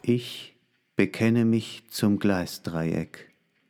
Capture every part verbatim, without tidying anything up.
Ich bekenne mich zum Gleisdreieck.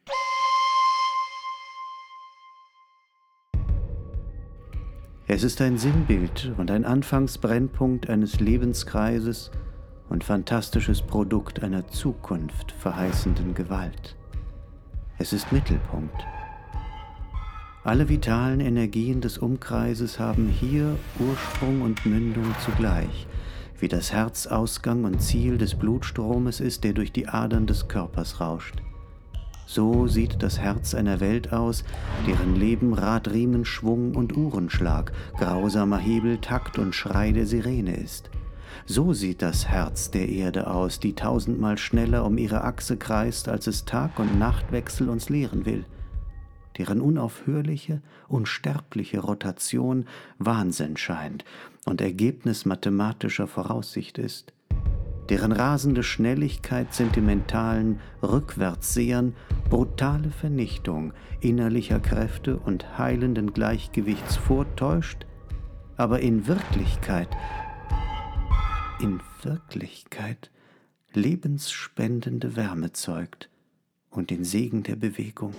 Es ist ein Sinnbild und ein Anfangsbrennpunkt eines Lebenskreises und fantastisches Produkt einer Zukunft verheißenden Gewalt. Es ist Mittelpunkt. Alle vitalen Energien des Umkreises haben hier Ursprung und Mündung zugleich, wie das Herz Ausgang und Ziel des Blutstromes ist, der durch die Adern des Körpers rauscht. So sieht das Herz einer Welt aus, deren Leben Radriemen, Schwung und Uhrenschlag, grausamer Hebel, Takt und Schrei der Sirene ist. So sieht das Herz der Erde aus, die tausendmal schneller um ihre Achse kreist, als es Tag- und Nachtwechsel uns lehren will, deren unaufhörliche, unsterbliche Rotation Wahnsinn scheint und Ergebnis mathematischer Voraussicht ist, deren rasende Schnelligkeit sentimentalen Rückwärtssehern brutale Vernichtung innerlicher Kräfte und heilenden Gleichgewichts vortäuscht, aber in Wirklichkeit, in Wirklichkeit lebensspendende Wärme zeugt und den Segen der Bewegung.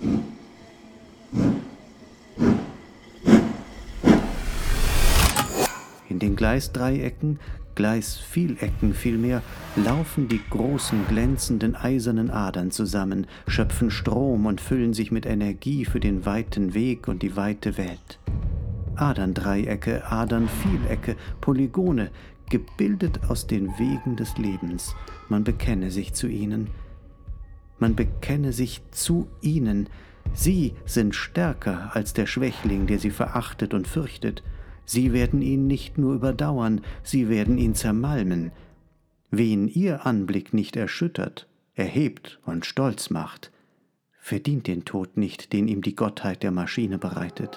In den Gleisdreiecken, Gleisvielecken vielmehr, laufen die großen, glänzenden, eisernen Adern zusammen, schöpfen Strom und füllen sich mit Energie für den weiten Weg und die weite Welt. Aderndreiecke, Adernvielecke, Polygone, gebildet aus den Wegen des Lebens. Man bekenne sich zu ihnen. Man bekenne sich zu ihnen. Sie sind stärker als der Schwächling, der sie verachtet und fürchtet. Sie werden ihn nicht nur überdauern, sie werden ihn zermalmen. Wen ihr Anblick nicht erschüttert, erhebt und stolz macht, verdient den Tod nicht, den ihm die Gottheit der Maschine bereitet.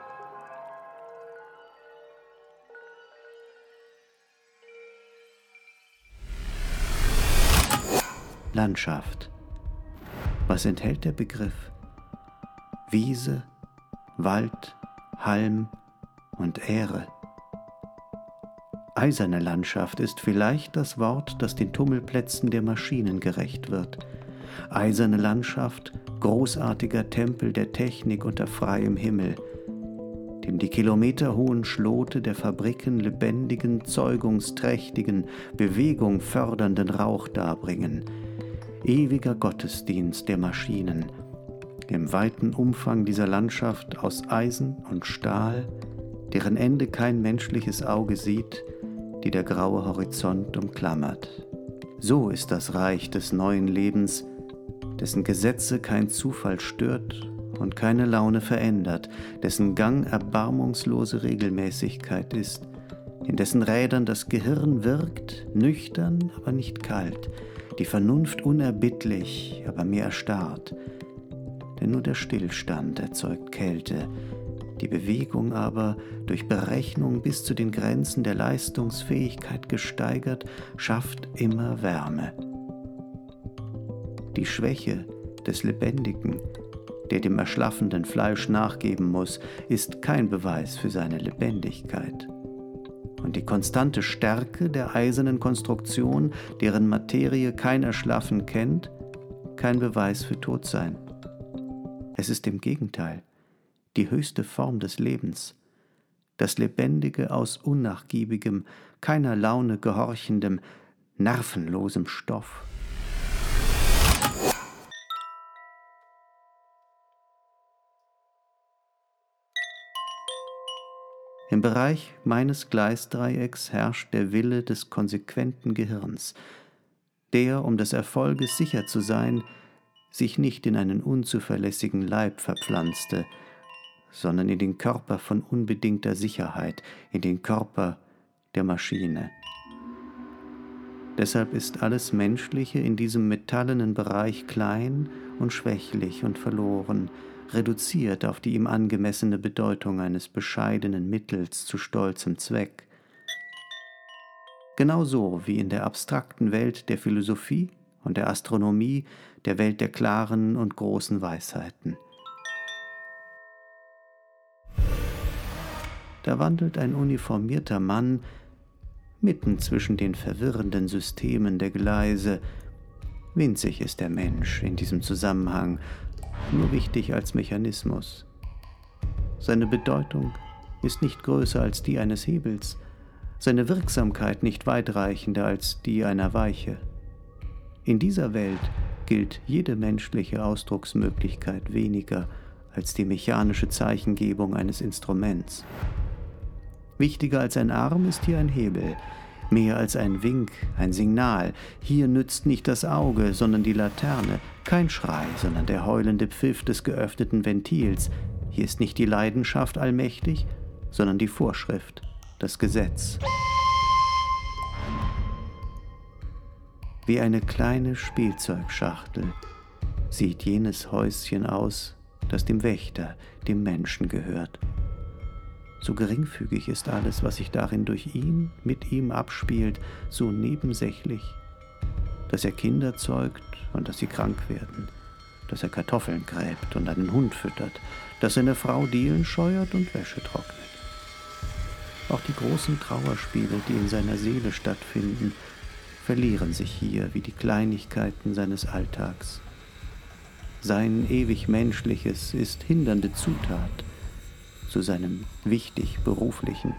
Landschaft. Was enthält der Begriff? Wiese, Wald, Halm und Ähre. Eiserne Landschaft ist vielleicht das Wort, das den Tummelplätzen der Maschinen gerecht wird. Eiserne Landschaft, großartiger Tempel der Technik unter freiem Himmel, dem die kilometerhohen Schlote der Fabriken lebendigen, zeugungsträchtigen, Bewegung fördernden Rauch darbringen. Ewiger Gottesdienst der Maschinen, im weiten Umfang dieser Landschaft aus Eisen und Stahl, deren Ende kein menschliches Auge sieht, die der graue Horizont umklammert. So ist das Reich des neuen Lebens, dessen Gesetze kein Zufall stört und keine Laune verändert, dessen Gang erbarmungslose Regelmäßigkeit ist, in dessen Rädern das Gehirn wirkt, nüchtern, aber nicht kalt, die Vernunft unerbittlich, aber mehr erstarrt. Denn nur der Stillstand erzeugt Kälte, die Bewegung aber, durch Berechnung bis zu den Grenzen der Leistungsfähigkeit gesteigert, schafft immer Wärme. Die Schwäche des Lebendigen, der dem erschlaffenden Fleisch nachgeben muss, ist kein Beweis für seine Lebendigkeit. Und die konstante Stärke der eisernen Konstruktion, deren Materie kein Erschlaffen kennt, kein Beweis für Todsein. Es ist im Gegenteil die höchste Form des Lebens, das Lebendige aus unnachgiebigem, keiner Laune gehorchendem, nervenlosem Stoff. Im Bereich meines Gleisdreiecks herrscht der Wille des konsequenten Gehirns, der, um des Erfolges sicher zu sein, sich nicht in einen unzuverlässigen Leib verpflanzte, sondern in den Körper von unbedingter Sicherheit, in den Körper der Maschine. Deshalb ist alles Menschliche in diesem metallenen Bereich klein und schwächlich und verloren, reduziert auf die ihm angemessene Bedeutung eines bescheidenen Mittels zu stolzem Zweck. Genauso wie in der abstrakten Welt der Philosophie und der Astronomie, der Welt der klaren und großen Weisheiten. Da wandelt ein uniformierter Mann mitten zwischen den verwirrenden Systemen der Gleise. Winzig ist der Mensch in diesem Zusammenhang, nur wichtig als Mechanismus. Seine Bedeutung ist nicht größer als die eines Hebels, seine Wirksamkeit nicht weitreichender als die einer Weiche. In dieser Welt gilt jede menschliche Ausdrucksmöglichkeit weniger als die mechanische Zeichengebung eines Instruments. Wichtiger als ein Arm ist hier ein Hebel, mehr als ein Wink, ein Signal. Hier nützt nicht das Auge, sondern die Laterne, kein Schrei, sondern der heulende Pfiff des geöffneten Ventils. Hier ist nicht die Leidenschaft allmächtig, sondern die Vorschrift, das Gesetz. Wie eine kleine Spielzeugschachtel sieht jenes Häuschen aus, das dem Wächter, dem Menschen gehört. So geringfügig ist alles, was sich darin durch ihn, mit ihm abspielt, so nebensächlich, dass er Kinder zeugt und dass sie krank werden, dass er Kartoffeln gräbt und einen Hund füttert, dass seine Frau Dielen scheuert und Wäsche trocknet. Auch die großen Trauerspiele, die in seiner Seele stattfinden, verlieren sich hier wie die Kleinigkeiten seines Alltags. Sein ewig Menschliches ist hindernde Zutat zu seinem wichtig Beruflichen.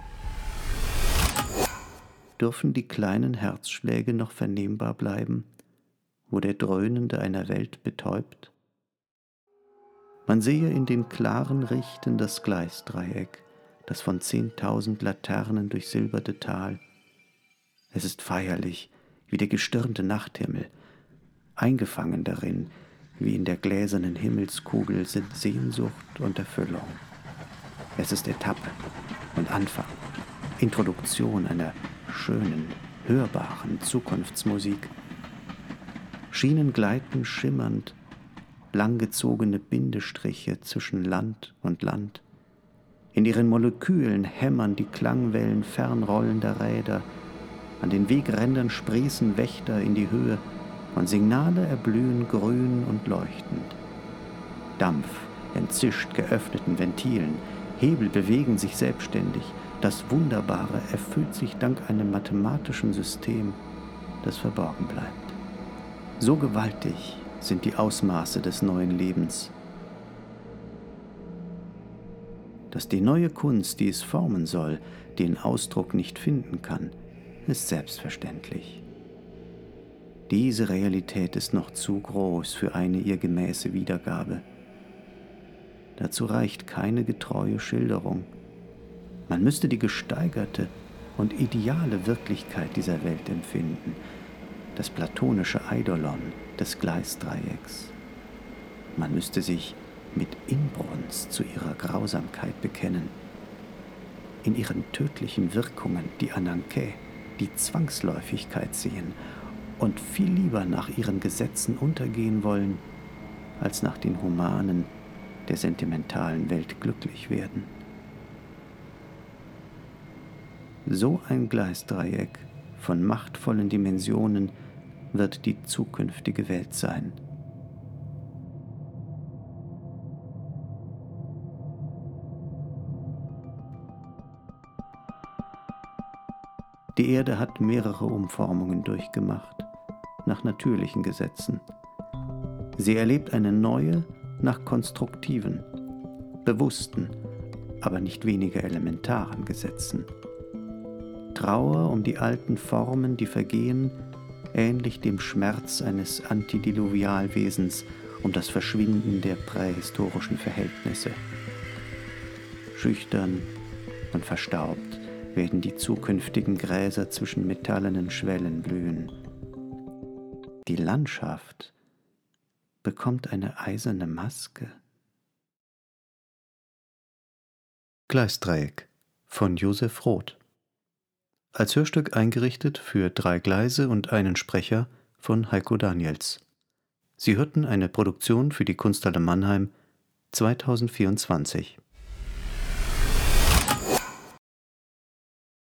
Dürfen die kleinen Herzschläge noch vernehmbar bleiben, wo der Dröhnende einer Welt betäubt? Man sehe in den klaren Richten das Gleisdreieck, das von zehntausend Laternen durchsilberte Tal. Es ist feierlich wie der gestirnte Nachthimmel. Eingefangen darin, wie in der gläsernen Himmelskugel, sind Sehnsucht und Erfüllung. Es ist Etappe und Anfang, Introduktion einer schönen, hörbaren Zukunftsmusik. Schienen gleiten schimmernd, langgezogene Bindestriche zwischen Land und Land. In ihren Molekülen hämmern die Klangwellen fernrollender Räder. An den Wegrändern sprießen Wächter in die Höhe und Signale erblühen grün und leuchtend. Dampf entzischt geöffneten Ventilen, Hebel bewegen sich selbstständig. Das Wunderbare erfüllt sich dank einem mathematischen System, das verborgen bleibt. So gewaltig sind die Ausmaße des neuen Lebens, dass die neue Kunst, die es formen soll, den Ausdruck nicht finden kann, ist selbstverständlich. Diese Realität ist noch zu groß für eine ihr gemäße Wiedergabe. Dazu reicht keine getreue Schilderung. Man müsste die gesteigerte und ideale Wirklichkeit dieser Welt empfinden, das platonische Eidolon des Gleisdreiecks. Man müsste sich mit Inbrunst zu ihrer Grausamkeit bekennen, in ihren tödlichen Wirkungen die Ananké, die Zwangsläufigkeit sehen und viel lieber nach ihren Gesetzen untergehen wollen, als nach den humanen, der sentimentalen Welt glücklich werden. So ein Gleisdreieck von machtvollen Dimensionen wird die zukünftige Welt sein. Die Erde hat mehrere Umformungen durchgemacht, nach natürlichen Gesetzen. Sie erlebt eine neue nach konstruktiven, bewussten, aber nicht weniger elementaren Gesetzen. Trauer um die alten Formen, die vergehen, ähnlich dem Schmerz eines Antidiluvialwesens um das Verschwinden der prähistorischen Verhältnisse. Schüchtern und verstaubt werden die zukünftigen Gräser zwischen metallenen Schwellen blühen. Die Landschaft bekommt eine eiserne Maske. Gleisdreieck von Josef Roth. Als Hörstück eingerichtet für drei Gleise und einen Sprecher von Heiko Daniels. Sie hörten eine Produktion für die Kunsthalle Mannheim zweitausendvierundzwanzig.